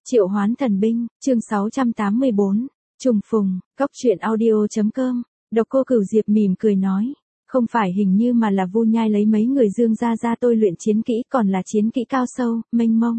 Triệu Hoán Thần Binh, chương 684, Trùng Phùng, Cốc truyện audio.com, Độc Cô Cửu Diệp mỉm cười nói, không phải hình như mà là Vu Nhai lấy mấy người Dương gia ra tôi luyện chiến kỹ, còn là chiến kỹ cao sâu, mênh mông.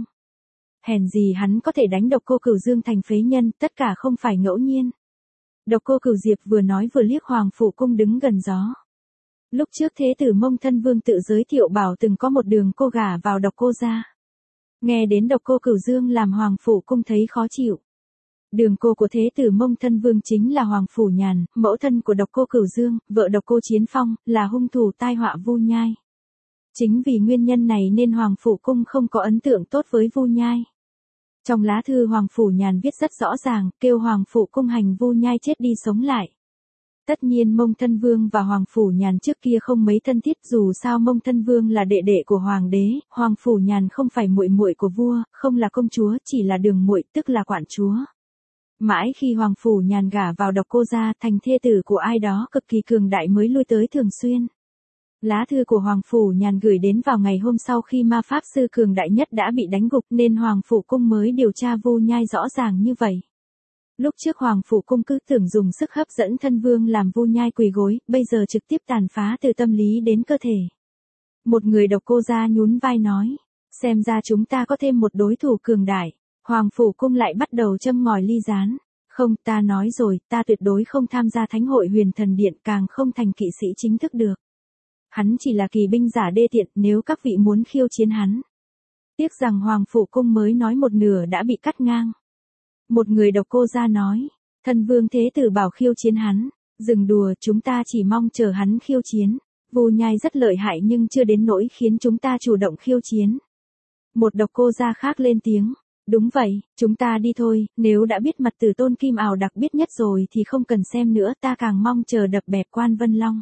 Hèn gì hắn có thể đánh Độc Cô Cửu Dương thành phế nhân, tất cả không phải ngẫu nhiên. Độc Cô Cửu Diệp vừa nói vừa liếc Hoàng Phủ Cung đứng gần gió. Lúc trước Thế tử Mông Thân Vương tự giới thiệu bảo từng có một đường cô gả vào Độc Cô gia. Nghe đến Độc Cô Cửu Dương làm Hoàng Phủ Cung thấy khó chịu. Đường cô của Thế tử Mông Thân Vương chính là Hoàng Phủ Nhàn, mẫu thân của Độc Cô Cửu Dương, vợ Độc Cô Chiến Phong, là hung thủ tai họa Vu Nhai. Chính vì nguyên nhân này nên Hoàng Phủ Cung không có ấn tượng tốt với Vu Nhai. Trong lá thư Hoàng Phủ Nhàn viết rất rõ ràng, kêu Hoàng Phủ Cung hành Vu Nhai chết đi sống lại. Tất nhiên Mông Thân Vương và Hoàng Phủ Nhàn trước kia không mấy thân thiết, dù sao Mông Thân Vương là đệ đệ của Hoàng đế, Hoàng Phủ Nhàn không phải muội muội của vua, không là công chúa, chỉ là đường muội, tức là quản chúa. Mãi khi Hoàng Phủ Nhàn gả vào Độc Cô gia thành thê tử của ai đó cực kỳ cường đại mới lui tới thường xuyên. Lá thư của Hoàng Phủ Nhàn gửi đến vào ngày hôm sau khi ma pháp sư cường đại nhất đã bị đánh gục nên Hoàng Phủ Cung mới điều tra Vu Nhai rõ ràng như vậy. Lúc trước Hoàng Phủ Cung cứ tưởng dùng sức hấp dẫn Thân Vương làm Vu Nhai quỳ gối, bây giờ trực tiếp tàn phá từ tâm lý đến cơ thể. Một người Độc Cô gia nhún vai nói, xem ra chúng ta có thêm một đối thủ cường đại. Hoàng Phủ Cung lại bắt đầu châm ngòi ly gián. Không, ta nói rồi, ta tuyệt đối không tham gia Thánh hội Huyền Thần Điện, càng không thành kỵ sĩ chính thức được. Hắn chỉ là kỳ binh giả đê tiện, nếu các vị muốn khiêu chiến hắn. Tiếc rằng Hoàng Phủ Cung mới nói một nửa đã bị cắt ngang. Một người Độc Cô gia nói, Thân Vương Thế tử bảo khiêu chiến hắn, dừng đùa, chúng ta chỉ mong chờ hắn khiêu chiến. Vu Nhai rất lợi hại nhưng chưa đến nỗi khiến chúng ta chủ động khiêu chiến. Một Độc Cô gia khác lên tiếng, đúng vậy, chúng ta đi thôi, nếu đã biết mặt Tử Tôn Kim Ảo đặc biết nhất rồi thì không cần xem nữa, ta càng mong chờ đập bẹp Quan Vân Long.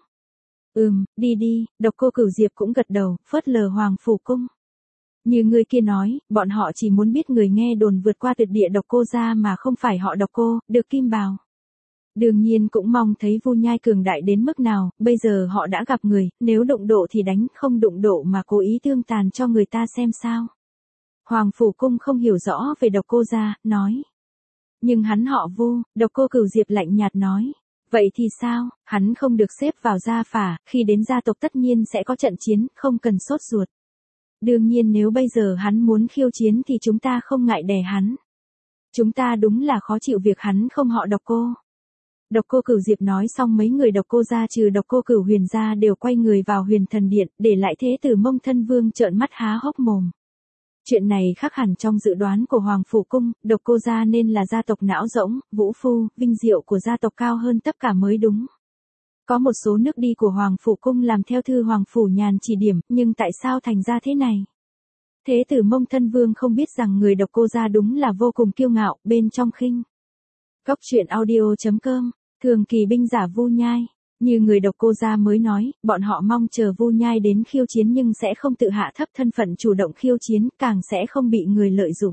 Đi đi, Độc Cô Cửu Diệp cũng gật đầu, phớt lờ Hoàng Phủ Cung. Như người kia nói, bọn họ chỉ muốn biết người nghe đồn vượt qua tuyệt địa Độc Cô gia mà không phải họ Độc Cô, được Kim Bào. Đương nhiên cũng mong thấy Vu Nhai cường đại đến mức nào, bây giờ họ đã gặp người, nếu đụng độ thì đánh, không đụng độ mà cố ý thương tàn cho người ta xem sao. Hoàng Phủ Cung không hiểu rõ về Độc Cô gia, nói. Nhưng hắn họ Vu, Độc Cô Cửu Diệp lạnh nhạt nói. Vậy thì sao, hắn không được xếp vào gia phả, khi đến gia tộc tất nhiên sẽ có trận chiến, không cần sốt ruột. Đương nhiên nếu bây giờ hắn muốn khiêu chiến thì chúng ta không ngại đè hắn. Chúng ta đúng là khó chịu việc hắn không họ Độc Cô. Độc Cô Cửu Diệp nói xong mấy người Độc Cô gia trừ Độc Cô Cửu Huyền gia đều quay người vào Huyền Thần Điện, để lại Thế tử Mông Thân Vương trợn mắt há hốc mồm. Chuyện này khác hẳn trong dự đoán của Hoàng Phủ Cung, Độc Cô gia nên là gia tộc não rỗng, vũ phu, vinh diệu của gia tộc cao hơn tất cả mới đúng. Có một số nước đi của Hoàng Phủ Cung làm theo thư Hoàng Phủ Nhàn chỉ điểm, nhưng tại sao thành ra thế này? Thế tử Mông Thân Vương không biết rằng người Độc Cô gia đúng là vô cùng kiêu ngạo, bên trong khinh. Cốc truyện audio.com, thường kỳ binh giả Vu Nhai. Như người Độc Cô gia mới nói, bọn họ mong chờ Vu Nhai đến khiêu chiến nhưng sẽ không tự hạ thấp thân phận chủ động khiêu chiến, càng sẽ không bị người lợi dụng.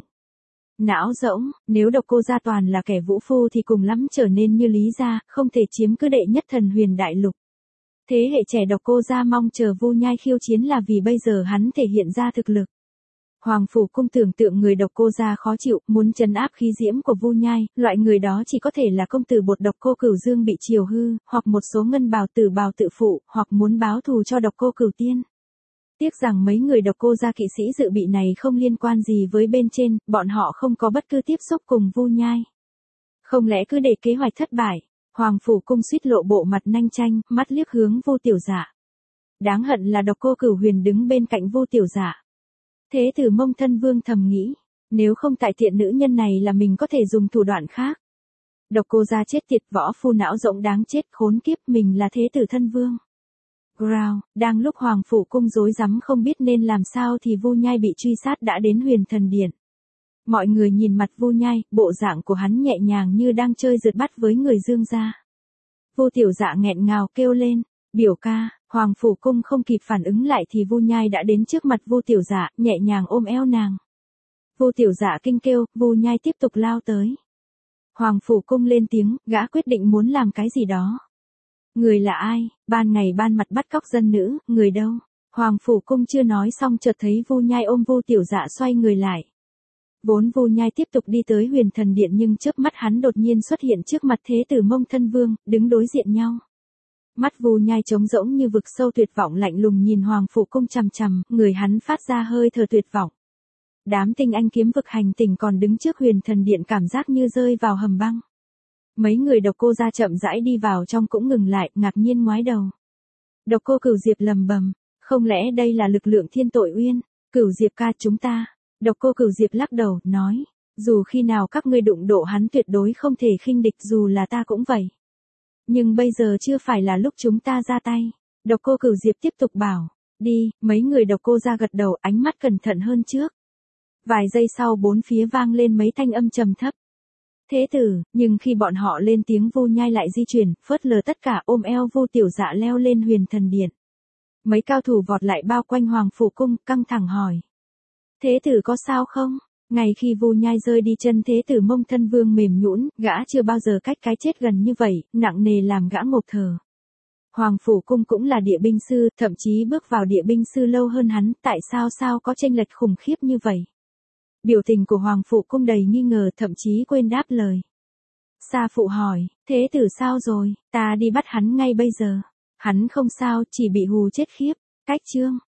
Não rỗng, nếu Độc Cô gia toàn là kẻ vũ phu thì cùng lắm trở nên như Lý gia, không thể chiếm cứ đệ nhất thần huyền đại lục. Thế hệ trẻ Độc Cô gia mong chờ Vu Nhai khiêu chiến là vì bây giờ hắn thể hiện ra thực lực. Hoàng Phủ Cung tưởng tượng người Độc Cô gia khó chịu, muốn trấn áp khí diễm của Vu Nhai, loại người đó chỉ có thể là công tử bột Độc Cô Cửu Dương bị chiều hư, hoặc một số ngân bào tử bào tự phụ, hoặc muốn báo thù cho Độc Cô Cửu Tiên. Tiếc rằng mấy người Độc Cô gia kỵ sĩ dự bị này không liên quan gì với bên trên, bọn họ không có bất cứ tiếp xúc cùng Vu Nhai. Không lẽ cứ để kế hoạch thất bại, Hoàng Phủ Cung suýt lộ bộ mặt nanh chanh, mắt liếc hướng Vu Tiểu Dạ. Đáng hận là Độc Cô Cửu Huyền đứng bên cạnh Vu Tiểu Dạ. Thế tử Mông Thân Vương thầm nghĩ, nếu không tại tiện nữ nhân này là mình có thể dùng thủ đoạn khác. Độc Cô gia chết tiệt, võ phu não rỗng đáng chết, khốn kiếp, mình là Thế tử Thân Vương. Growl, đang lúc Hoàng Phủ Cung rối rắm không biết nên làm sao thì Vu Nhai bị truy sát đã đến Huyền Thần Điện. Mọi người nhìn mặt Vu Nhai, bộ dạng của hắn nhẹ nhàng như đang chơi rượt bắt với người Dương gia. Vu Tiểu Dạ nghẹn ngào kêu lên, biểu ca. Hoàng Phủ Cung không kịp phản ứng lại thì Vu Nhai đã đến trước mặt Vu Tiểu Dạ, nhẹ nhàng ôm eo nàng. Vu Tiểu Dạ kinh kêu, Vu Nhai tiếp tục lao tới. Hoàng Phủ Cung lên tiếng, gã quyết định muốn làm cái gì đó. Người là ai? Ban ngày ban mặt bắt cóc dân nữ, người đâu? Hoàng Phủ Cung chưa nói xong chợt thấy Vu Nhai ôm Vu Tiểu Dạ xoay người lại. Vốn Vu Nhai tiếp tục đi tới Huyền Thần Điện nhưng chớp mắt hắn đột nhiên xuất hiện trước mặt Thế tử Mông Thân Vương, đứng đối diện nhau. Mắt Vu Nhai trống rỗng như vực sâu tuyệt vọng lạnh lùng nhìn Hoàng Phủ Cung chằm chằm, người hắn phát ra hơi thở tuyệt vọng. Đám tinh anh kiếm vực hành tinh còn đứng trước Huyền Thần Điện cảm giác như rơi vào hầm băng. Mấy người Độc Cô gia chậm rãi đi vào trong cũng ngừng lại, ngạc nhiên ngoái đầu. Độc Cô Cửu Diệp lầm bầm, không lẽ đây là lực lượng Thiên Tội Uyên? Cửu Diệp ca chúng ta. Độc Cô Cửu Diệp lắc đầu, nói, dù khi nào các ngươi đụng độ hắn tuyệt đối không thể khinh địch, dù là ta cũng vậy. Nhưng bây giờ chưa phải là lúc chúng ta ra tay. Độc Cô Cửu Diệp tiếp tục bảo, đi, mấy người Độc Cô gia gật đầu, ánh mắt cẩn thận hơn trước. Vài giây sau bốn phía vang lên mấy thanh âm trầm thấp. Thế tử, nhưng khi bọn họ lên tiếng Vu Nhai lại di chuyển, phớt lờ tất cả ôm eo Vu Tiểu Dạ leo lên Huyền Thần Điện. Mấy cao thủ vọt lại bao quanh Hoàng Phủ Cung, căng thẳng hỏi. Thế tử có sao không? Ngày khi Vu Nhai rơi đi chân Thế tử Mông Thân Vương mềm nhũn, gã chưa bao giờ cách cái chết gần như vậy, nặng nề làm gã ngộp thở. Hoàng Phủ Cung cũng là địa binh sư, thậm chí bước vào địa binh sư lâu hơn hắn, tại sao có chênh lệch khủng khiếp như vậy? Biểu tình của Hoàng Phủ Cung đầy nghi ngờ, thậm chí quên đáp lời. Sa Phụ hỏi, thế tử sao rồi, ta đi bắt hắn ngay bây giờ. Hắn không sao, chỉ bị hù chết khiếp. Cách chương